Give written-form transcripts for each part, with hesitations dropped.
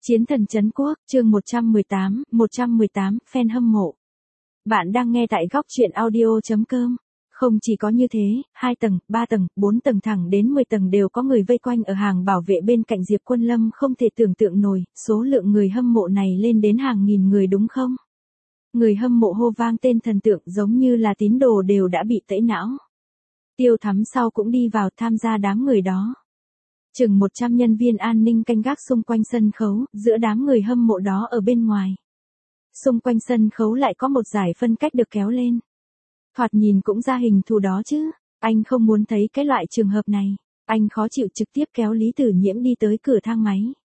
Chiến thần trấn quốc, chương 118, fan hâm mộ. Bạn đang nghe tại góc truyện audio.com. Không chỉ có như thế, 2 tầng, 3 tầng, 4 tầng thẳng đến 10 tầng đều có người vây quanh ở hàng bảo vệ bên cạnh Diệp Quân Lâm, không thể tưởng tượng nổi, số lượng người hâm mộ này lên đến hàng nghìn người đúng không? Người hâm mộ hô vang tên thần tượng giống như là tín đồ đều đã bị tẩy não. Tiêu Thắm sau cũng đi vào tham gia đám người đó. Chừng 100 nhân viên an ninh canh gác xung quanh sân khấu, giữa đám người hâm mộ đó ở bên ngoài. Xung quanh sân khấu lại có một dải phân cách được kéo lên. Thoạt nhìn cũng ra hình thù đó chứ, anh không muốn thấy cái loại trường hợp này. Anh khó chịu trực tiếp kéo Lý Tử Nhiễm đi tới cửa thang máy.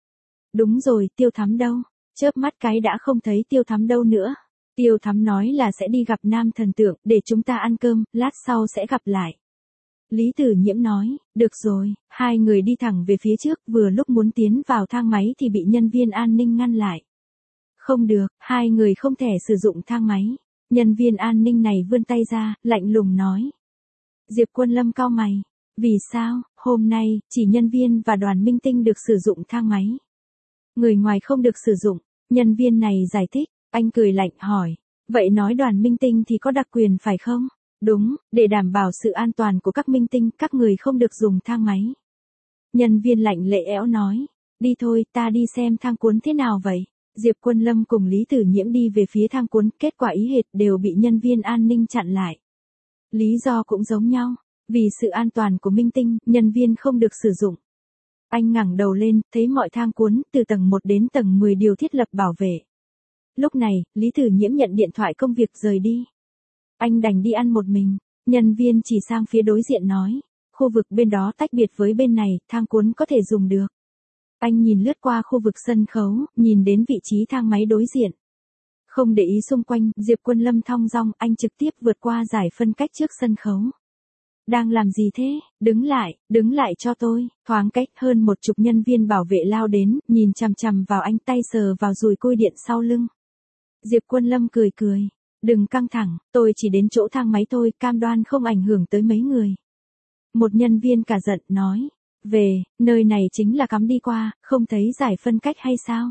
Đúng rồi, Tiêu Thắm đâu? Chớp mắt cái đã không thấy Tiêu Thắm đâu nữa. Tiêu Thắm nói là sẽ đi gặp nam thần tượng, để chúng ta ăn cơm, lát sau sẽ gặp lại. Lý Tử Nhiễm nói, được rồi, hai người đi thẳng về phía trước, vừa lúc muốn tiến vào thang máy thì bị nhân viên an ninh ngăn lại. Không được, hai người không thể sử dụng thang máy. Nhân viên an ninh này vươn tay ra, lạnh lùng nói. Diệp Quân Lâm cau mày. Vì sao, hôm nay, chỉ nhân viên và đoàn minh tinh được sử dụng thang máy. Người ngoài không được sử dụng, nhân viên này giải thích, anh cười lạnh hỏi. Vậy nói đoàn minh tinh thì có đặc quyền phải không? Đúng, để đảm bảo sự an toàn của các minh tinh, các người không được dùng thang máy. Nhân viên lạnh lệ éo nói, đi thôi, ta đi xem thang cuốn thế nào vậy. Diệp Quân Lâm cùng Lý Tử Nhiễm đi về phía thang cuốn, kết quả ý hệt đều bị nhân viên an ninh chặn lại. Lý do cũng giống nhau, vì sự an toàn của minh tinh, nhân viên không được sử dụng. Anh ngẩng đầu lên, thấy mọi thang cuốn, từ tầng 1 đến tầng 10 đều thiết lập bảo vệ. Lúc này, Lý Tử Nhiễm nhận điện thoại công việc rời đi. Anh đành đi ăn một mình, nhân viên chỉ sang phía đối diện nói, khu vực bên đó tách biệt với bên này, thang cuốn có thể dùng được. Anh nhìn lướt qua khu vực sân khấu, nhìn đến vị trí thang máy đối diện. Không để ý xung quanh, Diệp Quân Lâm thong dong, anh trực tiếp vượt qua dải phân cách trước sân khấu. Đang làm gì thế? Đứng lại cho tôi. Thoáng cách hơn 10 nhân viên bảo vệ lao đến, nhìn chằm chằm vào anh, tay sờ vào dùi côi điện sau lưng. Diệp Quân Lâm cười cười. Đừng căng thẳng, tôi chỉ đến chỗ thang máy thôi, cam đoan không ảnh hưởng tới mấy người. Một nhân viên cả giận nói, nơi này chính là cắm đi qua, không thấy giải phân cách hay sao?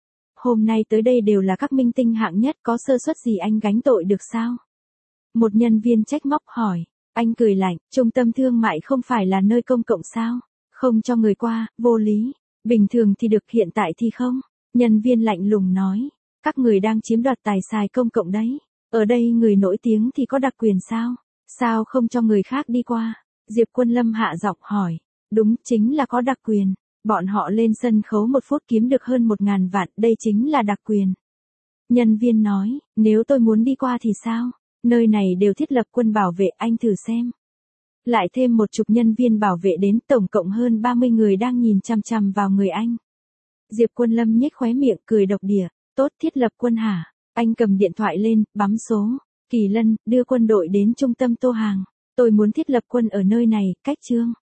Hôm nay tới đây đều là các minh tinh hạng nhất, có sơ suất gì anh gánh tội được sao? Một nhân viên trách móc hỏi, anh cười lạnh, trung tâm thương mại không phải là nơi công cộng sao? Không cho người qua, vô lý, bình thường thì được, hiện tại thì không. Nhân viên lạnh lùng nói, các người đang chiếm đoạt tài sản công cộng đấy. Ở đây người nổi tiếng thì có đặc quyền sao? Sao không cho người khác đi qua? Diệp Quân Lâm hạ giọng hỏi. Đúng, chính là có đặc quyền. Bọn họ lên sân khấu 1 phút kiếm được hơn 1.000 vạn, đây chính là đặc quyền. Nhân viên nói, nếu tôi muốn đi qua thì sao? Nơi này đều thiết lập quân bảo vệ, anh thử xem. Lại thêm 10 nhân viên bảo vệ đến, tổng cộng hơn 30 người đang nhìn chằm chằm vào người anh. Diệp Quân Lâm nhếch khóe miệng cười độc địa, tốt, thiết lập quân hả? Anh cầm điện thoại lên, bấm số. Kỳ Lân, đưa quân đội đến trung tâm Tô Hàng. Tôi muốn thiết lập quân ở nơi này, cách Trương